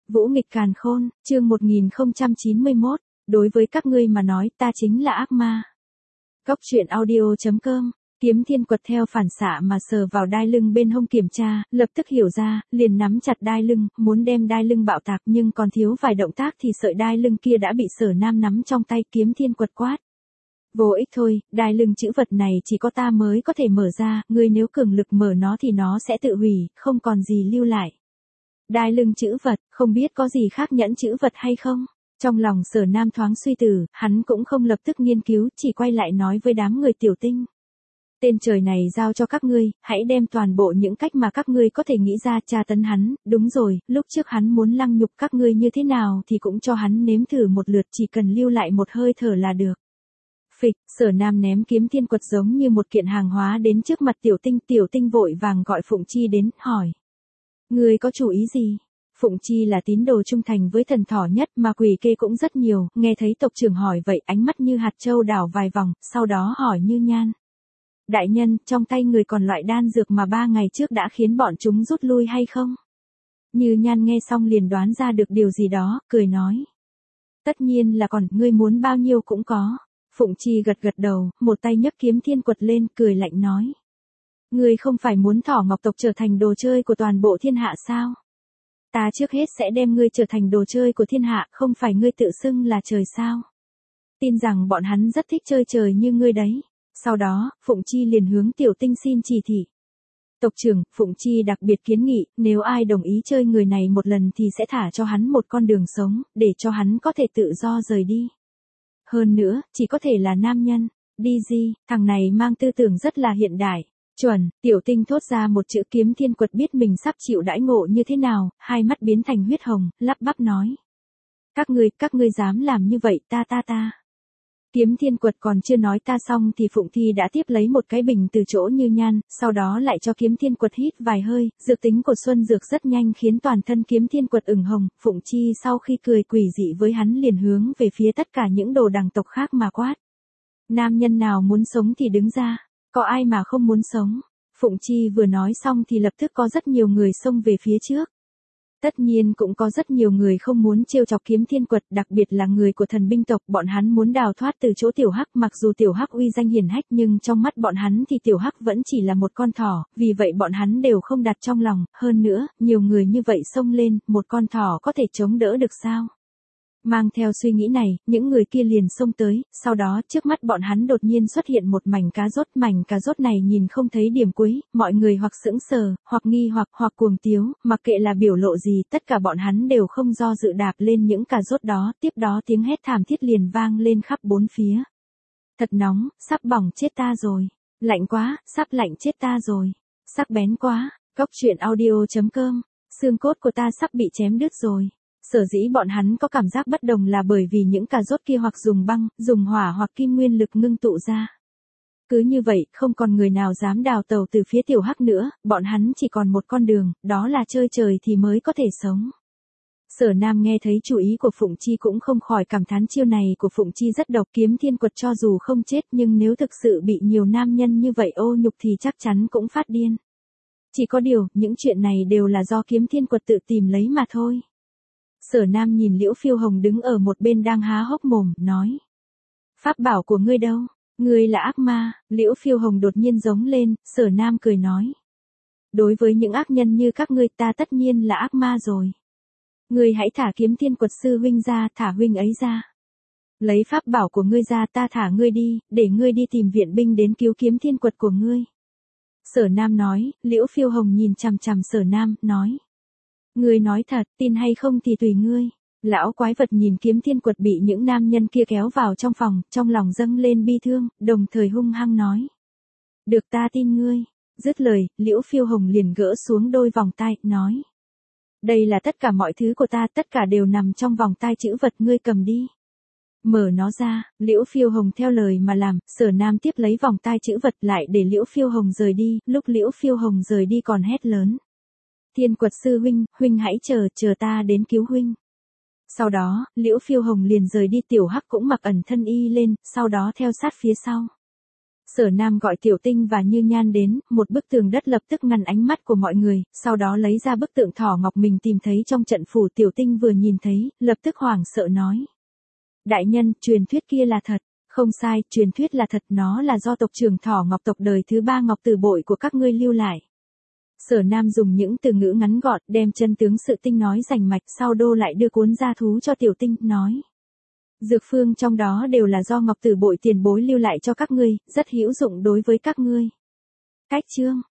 Vũ nghịch càn khôn, chương 1091, đối với các ngươi mà nói ta chính là ác ma. Cóc truyện audio.com, Kiếm Thiên Quật theo phản xạ mà sờ vào đai lưng bên hông kiểm tra, lập tức hiểu ra, liền nắm chặt đai lưng, muốn đem đai lưng bạo tạc nhưng còn thiếu vài động tác thì sợi đai lưng kia đã bị Sở Nam nắm trong tay. Kiếm Thiên Quật quát. Vô ích thôi, đai lưng chữ vật này chỉ có ta mới có thể mở ra, ngươi nếu cường lực mở nó thì nó sẽ tự hủy, không còn gì lưu lại. Đai lưng chữ vật, không biết có gì khác nhẫn chữ vật hay không? Trong lòng Sở Nam thoáng suy tư, hắn cũng không lập tức nghiên cứu, chỉ quay lại nói với đám người tiểu tinh. Tên trời này giao cho các ngươi, hãy đem toàn bộ những cách mà các ngươi có thể nghĩ ra tra tấn hắn, đúng rồi, lúc trước hắn muốn lăng nhục các ngươi như thế nào thì cũng cho hắn nếm thử một lượt, chỉ cần lưu lại một hơi thở là được. Phịch, Sở Nam ném Kiếm Thiên Quật giống như một kiện hàng hóa đến trước mặt tiểu tinh vội vàng gọi Phụng Chi đến, hỏi. Ngươi có chủ ý gì? Phụng Chi là tín đồ trung thành với thần thỏ nhất mà quỷ kê cũng rất nhiều, nghe thấy tộc trưởng hỏi vậy ánh mắt như hạt châu đảo vài vòng, sau đó hỏi Như Nhan. Đại nhân, trong tay người còn loại đan dược mà 3 ngày trước đã khiến bọn chúng rút lui hay không? Như Nhan nghe xong liền đoán ra được điều gì đó, cười nói. Tất nhiên là còn, ngươi muốn bao nhiêu cũng có. Phụng Chi gật đầu, một tay nhấc Kiếm Thiên Quật lên, cười lạnh nói. Ngươi không phải muốn thỏ ngọc tộc trở thành đồ chơi của toàn bộ thiên hạ sao? Ta trước hết sẽ đem ngươi trở thành đồ chơi của thiên hạ, không phải ngươi tự xưng là trời sao? Tin rằng bọn hắn rất thích chơi trời như ngươi đấy. Sau đó, Phụng Chi liền hướng tiểu tinh xin chỉ thị. Tộc trưởng, Phụng Chi đặc biệt kiến nghị, nếu ai đồng ý chơi người này một lần thì sẽ thả cho hắn một con đường sống, để cho hắn có thể tự do rời đi. Hơn nữa, chỉ có thể là nam nhân. Đi gì, thằng này mang tư tưởng rất là hiện đại. Chuẩn, tiểu tinh thốt ra một chữ. Kiếm Thiên Quật biết mình sắp chịu đãi ngộ như thế nào, hai mắt biến thành huyết hồng, lắp bắp nói. Các ngươi dám làm như vậy, ta. Kiếm Thiên Quật còn chưa nói ta xong thì Phụng Thi đã tiếp lấy một cái bình từ chỗ Như Nhan, sau đó lại cho Kiếm Thiên Quật hít vài hơi, dược tính của Xuân Dược rất nhanh khiến toàn thân Kiếm Thiên Quật ửng hồng. Phụng Chi sau khi cười quỷ dị với hắn liền hướng về phía tất cả những đồ đằng tộc khác mà quát. Nam nhân nào muốn sống thì đứng ra, có ai mà không muốn sống? Phụng Chi vừa nói xong thì lập tức có rất nhiều người xông về phía trước. Tất nhiên cũng có rất nhiều người không muốn trêu chọc Kiếm Thiên Quật, đặc biệt là người của thần binh tộc, bọn hắn muốn đào thoát từ chỗ Tiểu Hắc, mặc dù Tiểu Hắc uy danh hiển hách nhưng trong mắt bọn hắn thì Tiểu Hắc vẫn chỉ là một con thỏ, vì vậy bọn hắn đều không đặt trong lòng, hơn nữa, nhiều người như vậy xông lên, một con thỏ có thể chống đỡ được sao? Mang theo suy nghĩ này, những người kia liền xông tới, sau đó trước mắt bọn hắn đột nhiên xuất hiện một mảnh cá rốt này nhìn không thấy điểm cuối, mọi người hoặc sững sờ, hoặc nghi hoặc cuồng tiếu, mặc kệ là biểu lộ gì, tất cả bọn hắn đều không do dự đạp lên những cá rốt đó, tiếp đó tiếng hét thảm thiết liền vang lên khắp bốn phía. Thật nóng, sắp bỏng chết ta rồi, lạnh quá, sắp lạnh chết ta rồi, sắc bén quá, cóc truyện audio.com, xương cốt của ta sắp bị chém đứt rồi. Sở dĩ bọn hắn có cảm giác bất đồng là bởi vì những cà rốt kia hoặc dùng băng, dùng hỏa hoặc kim nguyên lực ngưng tụ ra. Cứ như vậy, không còn người nào dám đào tẩu từ phía Tiểu Hắc nữa, bọn hắn chỉ còn một con đường, đó là chơi trời thì mới có thể sống. Sở Nam nghe thấy chú ý của Phụng Chi cũng không khỏi cảm thán chiêu này của Phụng Chi rất độc. Kiếm Thiên Quật cho dù không chết nhưng nếu thực sự bị nhiều nam nhân như vậy ô nhục thì chắc chắn cũng phát điên. Chỉ có điều, những chuyện này đều là do Kiếm Thiên Quật tự tìm lấy mà thôi. Sở Nam nhìn Liễu Phiêu Hồng đứng ở một bên đang há hốc mồm, nói. Pháp bảo của ngươi đâu? Ngươi là ác ma. Liễu Phiêu Hồng đột nhiên giống lên, Sở Nam cười nói. Đối với những ác nhân như các ngươi ta tất nhiên là ác ma rồi. Ngươi hãy thả Kiếm Thiên Quật sư huynh ra, thả huynh ấy ra. Lấy pháp bảo của ngươi ra, ta thả ngươi đi, để ngươi đi tìm viện binh đến cứu Kiếm Thiên Quật của ngươi. Sở Nam nói. Liễu Phiêu Hồng nhìn chằm chằm Sở Nam, nói. Ngươi nói thật, tin hay không thì tùy ngươi. Lão quái vật nhìn Kiếm Thiên Quật bị những nam nhân kia kéo vào trong phòng, trong lòng dâng lên bi thương, đồng thời hung hăng nói. Được ta tin ngươi. Dứt lời, Liễu Phiêu Hồng liền gỡ xuống đôi vòng tai, nói. Đây là tất cả mọi thứ của ta, tất cả đều nằm trong vòng tai chữ vật, ngươi cầm đi. Mở nó ra. Liễu Phiêu Hồng theo lời mà làm, Sở Nam tiếp lấy vòng tai chữ vật lại để Liễu Phiêu Hồng rời đi, lúc Liễu Phiêu Hồng rời đi còn hét lớn. Thiên Quật sư huynh hãy chờ ta đến cứu huynh. Sau đó, Liễu Phiêu Hồng liền rời đi. Tiểu Hắc cũng mặc ẩn thân y lên, sau đó theo sát phía sau. Sở Nam gọi Tiểu Tinh và Như Nhan đến, một bức tường đất lập tức ngăn ánh mắt của mọi người, sau đó lấy ra bức tượng thỏ ngọc mình tìm thấy trong trận phủ. Tiểu Tinh vừa nhìn thấy, lập tức hoảng sợ nói. Đại nhân, truyền thuyết kia là thật. Không sai, truyền thuyết là thật, nó là do tộc trưởng thỏ ngọc tộc đời thứ 3 Ngọc Tử Bội của các ngươi lưu lại. Sở Nam dùng những từ ngữ ngắn gọn, đem chân tướng sự tinh nói rành mạch, sau đô lại đưa cuốn gia thú cho Tiểu Tinh, nói. Dược phương trong đó đều là do Ngọc Tử Bội tiền bối lưu lại cho các ngươi, rất hữu dụng đối với các ngươi. Cách chương